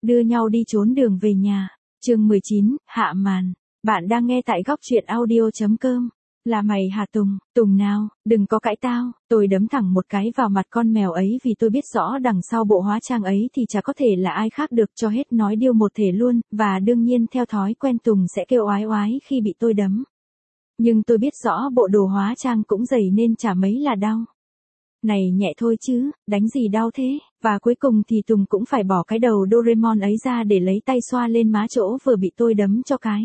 Đưa nhau đi trốn đường về nhà. Chương 19, hạ màn. Bạn đang nghe tại góc truyện audio.com. Là mày hả Tùng? Tùng nào, đừng có cãi tao. Tôi đấm thẳng một cái vào mặt con mèo ấy vì tôi biết rõ đằng sau bộ hóa trang ấy thì chả có thể là ai khác được, cho hết nói điêu một thể luôn, và đương nhiên theo thói quen Tùng sẽ kêu oái oái khi bị tôi đấm. Nhưng tôi biết rõ bộ đồ hóa trang cũng dày nên chả mấy là đau. Này nhẹ thôi chứ, đánh gì đau thế, và cuối cùng thì Tùng cũng phải bỏ cái đầu Doraemon ấy ra để lấy tay xoa lên má chỗ vừa bị tôi đấm cho cái.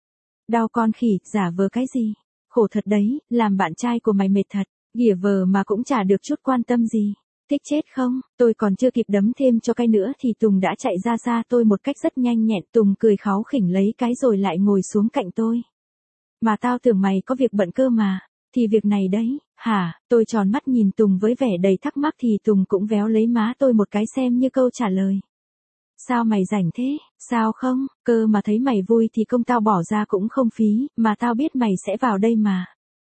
Đau con khỉ, giả vờ cái gì? Khổ thật đấy, làm bạn trai của mày mệt thật, ghỉa vờ mà cũng chả được chút quan tâm gì. Thích chết không? Tôi còn chưa kịp đấm thêm cho cái nữa thì Tùng đã chạy ra xa tôi một cách rất nhanh nhẹn. Tùng cười kháu khỉnh lấy cái rồi lại ngồi xuống cạnh tôi. Mà tao tưởng mày có việc bận cơ mà. Thì việc này đấy, hả? Tôi tròn mắt nhìn Tùng với vẻ đầy thắc mắc thì Tùng cũng véo lấy má tôi một cái xem như câu trả lời. Sao mày rảnh thế? Sao không? Cơ mà thấy mày vui thì công tao bỏ ra cũng không phí, mà tao biết mày sẽ vào đây mà.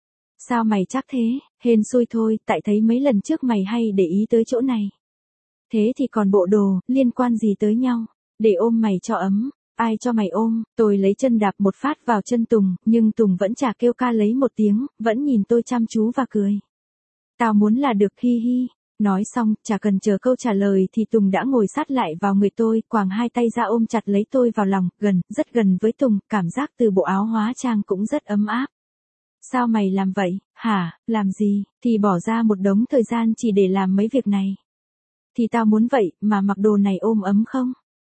Sao mày chắc thế? Hên xui thôi, tại thấy mấy lần trước mày hay để ý tới chỗ này. Thế thì còn bộ đồ, liên quan gì tới nhau? Để ôm mày cho ấm. Ai cho mày ôm? Tôi lấy chân đạp một phát vào chân Tùng, nhưng Tùng vẫn chả kêu ca lấy một tiếng, vẫn nhìn tôi chăm chú và cười. Tao muốn là được, hi hi. Nói xong, chả cần chờ câu trả lời thì Tùng đã ngồi sát lại vào người tôi, quàng hai tay ra ôm chặt lấy tôi vào lòng, gần, rất gần với Tùng, cảm giác từ bộ áo hóa trang cũng rất ấm áp. Sao mày làm vậy, hả? Làm gì? Thì bỏ ra một đống thời gian chỉ để làm mấy việc này. Thì tao muốn vậy, mà mặc đồ này ôm ấm không?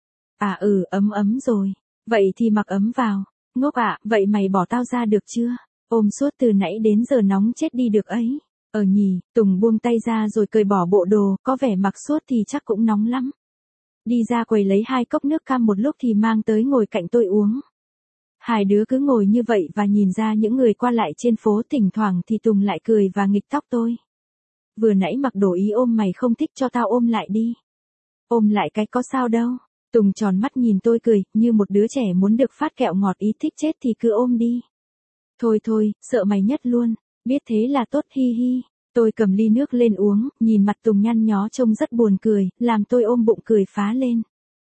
À ấm rồi. Vậy thì mặc ấm vào. Ngốc ạ, vậy mày bỏ tao ra được chưa? Ôm suốt từ nãy đến giờ nóng chết đi được ấy. Nhỉ, Tùng buông tay ra rồi cởi bỏ bộ đồ, có vẻ mặc suốt thì chắc cũng nóng lắm. Đi ra quầy lấy 2 cốc nước cam một lúc thì mang tới ngồi cạnh tôi uống. Hai đứa cứ ngồi như vậy và nhìn ra những người qua lại trên phố, thỉnh thoảng thì Tùng lại cười và nghịch tóc tôi. Vừa nãy mặc đồ ý ôm mày không thích cho tao ôm lại đi. Ôm lại cái có sao đâu. Tùng tròn mắt nhìn tôi cười, như một đứa trẻ muốn được phát kẹo ngọt, ý thích chết thì cứ ôm đi. Thôi, sợ mày nhất luôn. Biết thế là tốt, hi hi. Tôi cầm ly nước lên uống, nhìn mặt Tùng nhăn nhó trông rất buồn cười, làm tôi ôm bụng cười phá lên.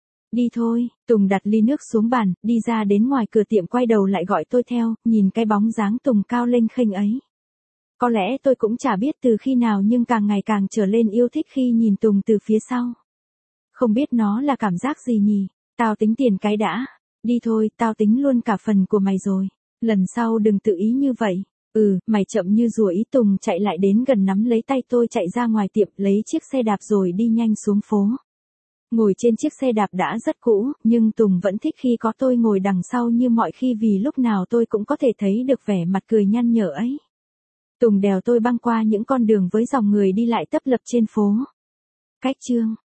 Đi thôi, Tùng đặt ly nước xuống bàn, đi ra đến ngoài cửa tiệm quay đầu lại gọi tôi theo, nhìn cái bóng dáng Tùng cao lênh khênh ấy. Có lẽ tôi cũng chả biết từ khi nào nhưng càng ngày càng trở lên yêu thích khi nhìn Tùng từ phía sau. Không biết nó là cảm giác gì nhỉ? Tao tính tiền cái đã. Đi thôi, tao tính luôn cả phần của mày rồi. Lần sau đừng tự ý như vậy. Mày chậm như rùa ý. Tùng chạy lại đến gần nắm lấy tay tôi chạy ra ngoài tiệm lấy chiếc xe đạp rồi đi nhanh xuống phố. Ngồi trên chiếc xe đạp đã rất cũ, nhưng Tùng vẫn thích khi có tôi ngồi đằng sau như mọi khi vì lúc nào tôi cũng có thể thấy được vẻ mặt cười nhăn nhở ấy. Tùng đèo tôi băng qua những con đường với dòng người đi lại tấp lập trên phố. Cách chương